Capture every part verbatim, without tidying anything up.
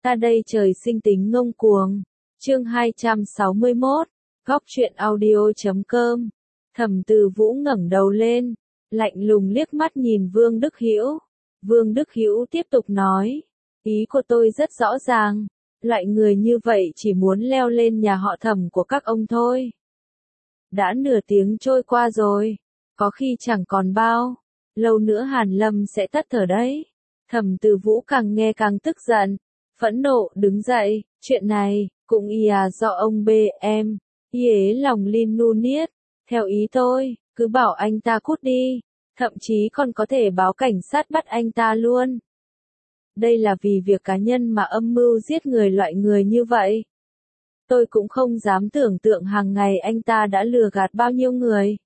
Ta đây trời sinh tính ngông cuồng. Chương hai trăm sáu mươi mốt, góc truyện audio chấm com. Thẩm Từ Vũ ngẩng đầu lên, lạnh lùng liếc mắt nhìn Vương Đức Hữu. Vương Đức Hữu tiếp tục nói, ý của tôi rất rõ ràng, loại người như vậy chỉ muốn leo lên nhà họ Thẩm của các ông thôi. Đã nửa tiếng trôi qua rồi, có khi chẳng còn bao lâu nữa Hàn Lâm sẽ tắt thở đấy. Thẩm Từ Vũ càng nghe càng tức giận, phẫn nộ đứng dậy, chuyện này, cũng ý à do ông bê em, y ế lòng lin nu niết, theo ý tôi, cứ bảo anh ta cút đi, thậm chí còn có thể báo cảnh sát bắt anh ta luôn. Đây là vì việc cá nhân mà âm mưu giết người loại người như vậy. Tôi cũng không dám tưởng tượng hàng ngày anh ta đã lừa gạt bao nhiêu người,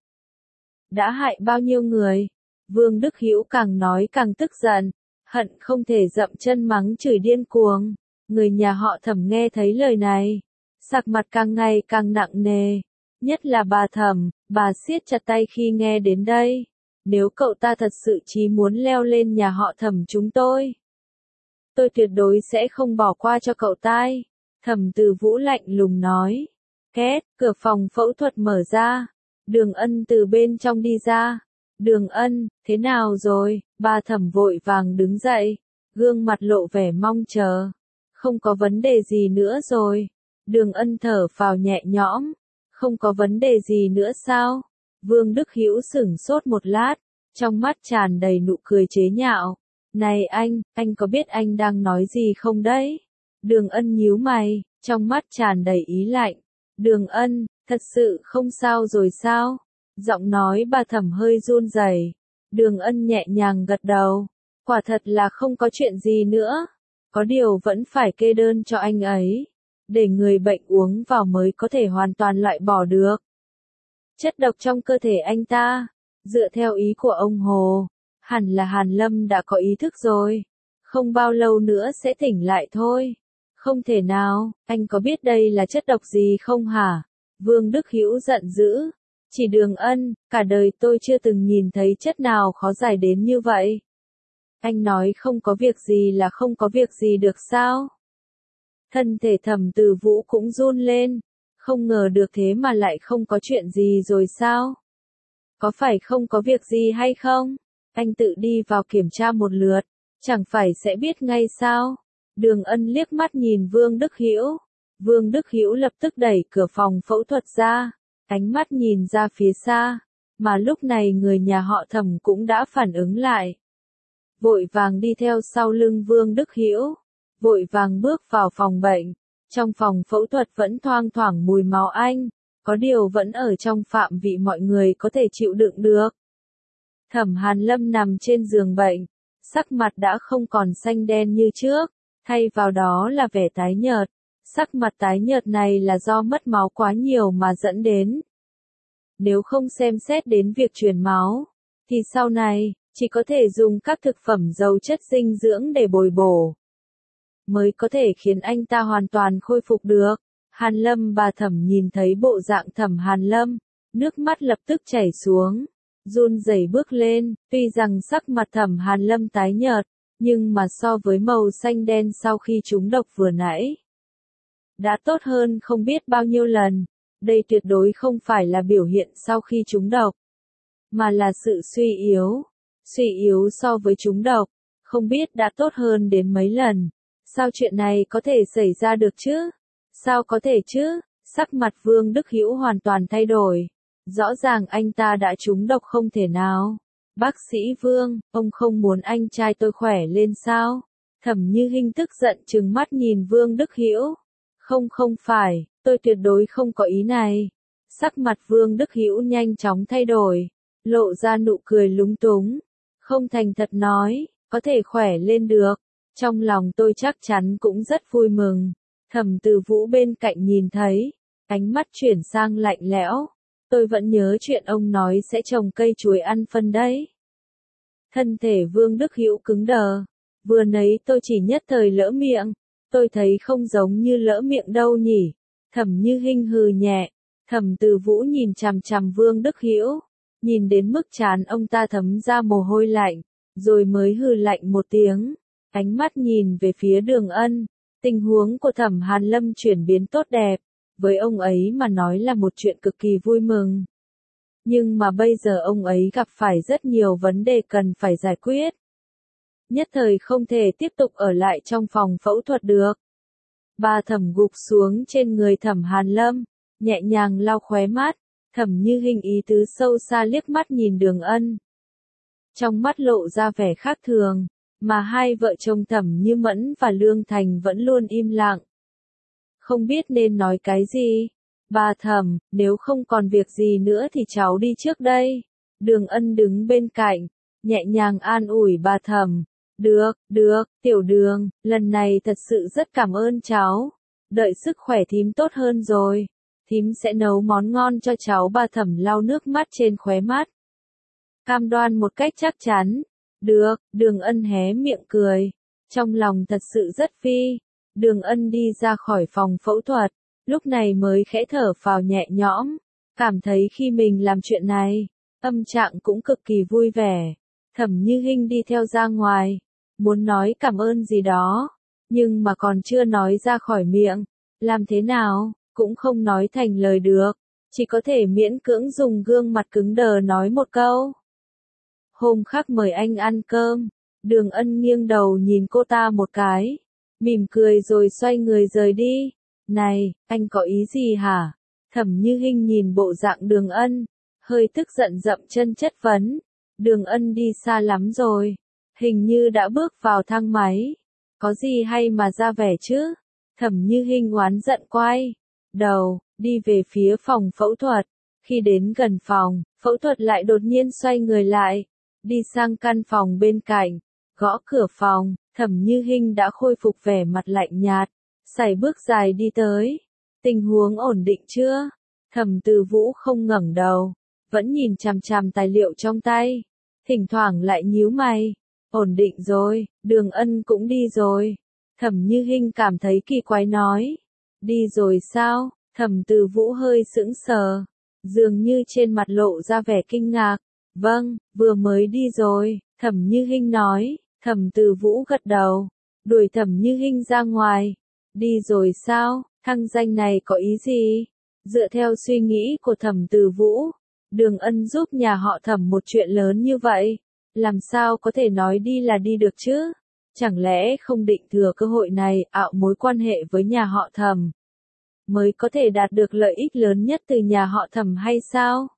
đã hại bao nhiêu người. Vương Đức Hữu càng nói càng tức giận, hận không thể dậm chân mắng chửi điên cuồng. Người nhà họ Thẩm nghe thấy lời này, sắc mặt càng ngày càng nặng nề, nhất là bà Thẩm, bà siết chặt tay khi nghe đến đây. Nếu cậu ta thật sự chí muốn leo lên nhà họ Thẩm chúng tôi, tôi tuyệt đối sẽ không bỏ qua cho cậu ta. Thẩm Từ Vũ lạnh lùng nói. Két, cửa phòng phẫu thuật mở ra, Đường Ân từ bên trong đi ra. Đường Ân, thế nào rồi? Bà Thẩm vội vàng đứng dậy, gương mặt lộ vẻ mong chờ. Không có vấn đề gì nữa rồi. Đường Ân thở phào nhẹ nhõm. Không có vấn đề gì nữa sao? Vương Đức Hữu sửng sốt một lát, trong mắt tràn đầy nụ cười chế nhạo. Này anh, anh có biết anh đang nói gì không đấy? Đường Ân nhíu mày, trong mắt tràn đầy ý lạnh. Đường Ân, thật sự không sao rồi sao? Giọng nói bà Thẩm hơi run rẩy. Đường Ân nhẹ nhàng gật đầu. Quả thật là không có chuyện gì nữa. Có điều vẫn phải kê đơn cho anh ấy, để người bệnh uống vào mới có thể hoàn toàn loại bỏ được chất độc trong cơ thể anh ta. Dựa theo ý của ông Hồ, hẳn là Hàn Lâm đã có ý thức rồi. Không bao lâu nữa sẽ tỉnh lại thôi. Không thể nào, anh có biết đây là chất độc gì không hả? Vương Đức Hữu giận dữ. Chỉ Đường Ân, cả đời tôi chưa từng nhìn thấy chất nào khó giải đến như vậy. Anh nói không có việc gì là không có việc gì được sao? Thân thể Thẩm Từ Vũ cũng run lên. Không ngờ được thế mà lại không có chuyện gì rồi sao? Có phải không có việc gì hay không? Anh tự đi vào kiểm tra một lượt, chẳng phải sẽ biết ngay sao? Đường Ân liếc mắt nhìn Vương Đức Hữu. Vương Đức Hữu lập tức đẩy cửa phòng phẫu thuật ra, ánh mắt nhìn ra phía xa, mà lúc này người nhà họ Thẩm cũng đã phản ứng lại. Vội vàng đi theo sau lưng Vương Đức Hữu, vội vàng bước vào phòng bệnh. Trong phòng phẫu thuật vẫn thoang thoảng mùi máu anh, có điều vẫn ở trong phạm vị mọi người có thể chịu đựng được. Thẩm Hàn Lâm nằm trên giường bệnh, sắc mặt đã không còn xanh đen như trước, thay vào đó là vẻ tái nhợt. Sắc mặt tái nhợt này là do mất máu quá nhiều mà dẫn đến. Nếu không xem xét đến việc truyền máu, thì sau này, chỉ có thể dùng các thực phẩm giàu chất dinh dưỡng để bồi bổ, mới có thể khiến anh ta hoàn toàn khôi phục được. Hàn Lâm bà Thẩm nhìn thấy bộ dạng Thẩm Hàn Lâm, nước mắt lập tức chảy xuống, run rẩy bước lên. Tuy rằng sắc mặt Thẩm Hàn Lâm tái nhợt, nhưng mà so với màu xanh đen sau khi trúng độc vừa nãy, đã tốt hơn không biết bao nhiêu lần. Đây tuyệt đối không phải là biểu hiện sau khi trúng độc, mà là sự suy yếu. Suy yếu so với trúng độc, không biết đã tốt hơn đến mấy lần. Sao chuyện này có thể xảy ra được chứ? Sao có thể chứ? Sắc mặt Vương Đức Hữu hoàn toàn thay đổi. Rõ ràng anh ta đã trúng độc không thể nào. Bác sĩ Vương, ông không muốn anh trai tôi khỏe lên sao? Thẩm Như Hinh tức giận trừng mắt nhìn Vương Đức Hữu. Không không phải, tôi tuyệt đối không có ý này. Sắc mặt Vương Đức Hữu nhanh chóng thay đổi, lộ ra nụ cười lúng túng. Không thành thật nói, có thể khỏe lên được. Trong lòng tôi chắc chắn cũng rất vui mừng. Thẩm Từ Vũ bên cạnh nhìn thấy, ánh mắt chuyển sang lạnh lẽo. Tôi vẫn nhớ chuyện ông nói sẽ trồng cây chuối ăn phân đấy. Thân thể Vương Đức Hữu cứng đờ. Vừa nãy tôi chỉ nhất thời lỡ miệng. Tôi thấy không giống như lỡ miệng đâu nhỉ. Thẩm Như Hinh hừ nhẹ. Thẩm Từ Vũ nhìn chằm chằm Vương Đức Hữu, nhìn đến mức trán ông ta thấm ra mồ hôi lạnh, rồi mới hừ lạnh một tiếng. Ánh mắt nhìn về phía Đường Ân, Tình huống của Thẩm Hàn Lâm chuyển biến tốt đẹp, với ông ấy mà nói là một chuyện cực kỳ vui mừng. Nhưng mà bây giờ ông ấy gặp phải rất nhiều vấn đề cần phải giải quyết. Nhất thời không thể tiếp tục ở lại trong phòng phẫu thuật được. Bà Thẩm gục xuống trên người Thẩm Hàn Lâm, nhẹ nhàng lau khóe mắt, Thẩm Như Hinh ý tứ sâu xa liếc mắt nhìn Đường Ân. Trong mắt lộ ra vẻ khác thường, mà hai vợ chồng Thẩm Như Mẫn và Lương Thành vẫn luôn im lặng. Không biết nên nói cái gì. Bà Thẩm, nếu không còn việc gì nữa thì cháu đi trước đây. Đường Ân đứng bên cạnh, nhẹ nhàng an ủi bà Thẩm. Được, được, Tiểu Đường, lần này thật sự rất cảm ơn cháu. Đợi sức khỏe thím tốt hơn rồi, thím sẽ nấu món ngon cho cháu. Bà Thẩm lau nước mắt trên khóe mắt, cam đoan một cách chắc chắn. Được, Đường Ân hé miệng cười, trong lòng thật sự rất phi. Đường Ân đi ra khỏi phòng phẫu thuật, lúc này mới khẽ thở phào nhẹ nhõm, cảm thấy khi mình làm chuyện này, tâm trạng cũng cực kỳ vui vẻ. Thẩm Như Hinh đi theo ra ngoài, muốn nói cảm ơn gì đó, nhưng mà còn chưa nói ra khỏi miệng, làm thế nào, cũng không nói thành lời được, chỉ có thể miễn cưỡng dùng gương mặt cứng đờ nói một câu. Hôm khác mời anh ăn cơm. Đường Ân nghiêng đầu nhìn cô ta một cái, mỉm cười rồi xoay người rời đi. Này, anh có ý gì hả? Thẩm Như Hinh nhìn bộ dạng Đường Ân, hơi tức giận dậm chân chất vấn. Đường Ân đi xa lắm rồi, hình như đã bước vào thang máy. Có gì hay mà ra vẻ chứ? Thẩm Như Hinh oán giận quay đầu, đi về phía phòng phẫu thuật. Khi đến gần phòng, phẫu thuật lại đột nhiên xoay người lại, đi sang căn phòng bên cạnh, gõ cửa phòng. Thẩm Như Hinh đã khôi phục vẻ mặt lạnh nhạt, sải bước dài đi tới. Tình huống ổn định chưa? Thẩm Từ Vũ không ngẩng đầu, vẫn nhìn chằm chằm tài liệu trong tay, thỉnh thoảng lại nhíu mày. Ổn định rồi, Đường Ân cũng đi rồi. Thẩm Như Hinh cảm thấy kỳ quái nói. Đi rồi sao? Thẩm Từ Vũ hơi sững sờ, dường như trên mặt lộ ra vẻ kinh ngạc. Vâng, vừa mới đi rồi, Thẩm Như Hinh nói. Thẩm Từ Vũ gật đầu, đuổi Thẩm Như Hinh ra ngoài. Đi rồi sao? Thăng danh này có ý gì? Dựa theo suy nghĩ của Thẩm Từ Vũ, Đường Ân giúp nhà họ Thẩm một chuyện lớn như vậy, làm sao có thể nói đi là đi được chứ? Chẳng lẽ không định thừa cơ hội này ạo mối quan hệ với nhà họ Thẩm, mới có thể đạt được lợi ích lớn nhất từ nhà họ Thẩm hay sao?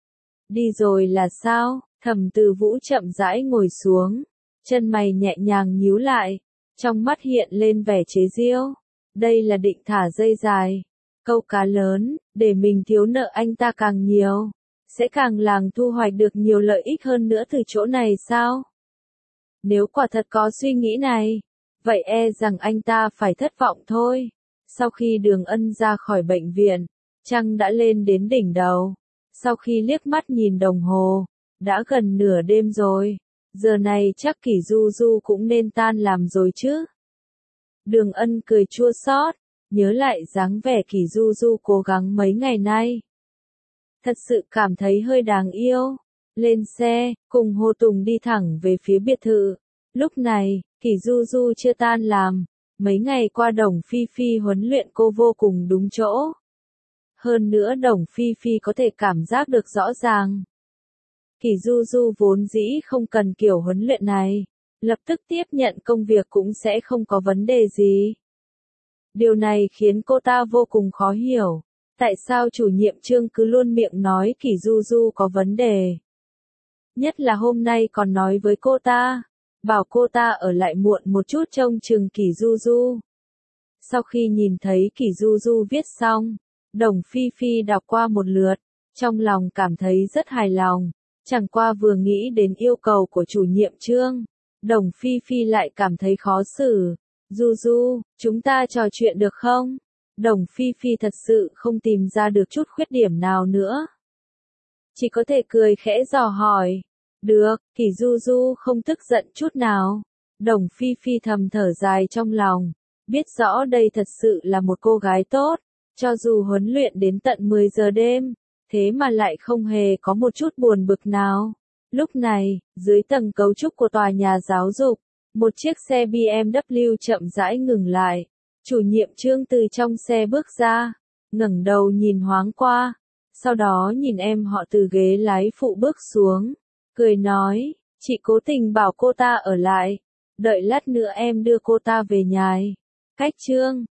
Đi rồi là sao? Thẩm Từ Vũ chậm rãi ngồi xuống, chân mày nhẹ nhàng nhíu lại, trong mắt hiện lên vẻ chế giễu. Đây là định thả dây dài, câu cá lớn, để mình thiếu nợ anh ta càng nhiều, sẽ càng làm thu hoạch được nhiều lợi ích hơn nữa từ chỗ này sao? Nếu quả thật có suy nghĩ này, vậy e rằng anh ta phải thất vọng thôi. Sau khi Đường Ân ra khỏi bệnh viện, trăng đã lên đến đỉnh đầu. Sau khi liếc mắt nhìn đồng hồ, đã gần nửa đêm rồi. Giờ này chắc Kỷ Du Du cũng nên tan làm rồi chứ. Đường Ân cười chua xót, nhớ lại dáng vẻ Kỷ Du Du cố gắng mấy ngày nay. Thật sự cảm thấy hơi đáng yêu. Lên xe, cùng Hồ Tùng đi thẳng về phía biệt thự. Lúc này, Kỷ Du Du chưa tan làm. Mấy ngày qua Đồng Phi Phi huấn luyện cô vô cùng đúng chỗ. Hơn nữa Đồng Phi Phi có thể cảm giác được rõ ràng. Kỷ Du Du vốn dĩ không cần kiểu huấn luyện này, lập tức tiếp nhận công việc cũng sẽ không có vấn đề gì. Điều này khiến cô ta vô cùng khó hiểu, tại sao chủ nhiệm Trương cứ luôn miệng nói Kỷ Du Du có vấn đề. Nhất là hôm nay còn nói với cô ta, bảo cô ta ở lại muộn một chút trông chừng Kỷ Du Du. Sau khi nhìn thấy Kỷ Du Du viết xong, Đồng Phi Phi đọc qua một lượt, trong lòng cảm thấy rất hài lòng. Chẳng qua vừa nghĩ đến yêu cầu của chủ nhiệm Trương, Đồng Phi Phi lại cảm thấy khó xử. Du Du, chúng ta trò chuyện được không? Đồng Phi Phi thật sự không tìm ra được chút khuyết điểm nào nữa, chỉ có thể cười khẽ dò hỏi. Được, Kỷ Du Du không tức giận chút nào. Đồng Phi Phi thầm thở dài trong lòng, biết rõ đây thật sự là một cô gái tốt, cho dù huấn luyện đến tận mười giờ đêm, thế mà lại không hề có một chút buồn bực nào. Lúc này, dưới tầng cấu trúc của tòa nhà giáo dục, một chiếc xe B M W chậm rãi ngừng lại. Chủ nhiệm Trương từ trong xe bước ra, ngẩng đầu nhìn thoáng qua, sau đó nhìn em họ từ ghế lái phụ bước xuống, cười nói, chị cố tình bảo cô ta ở lại, đợi lát nữa em đưa cô ta về nhà. Cách Trương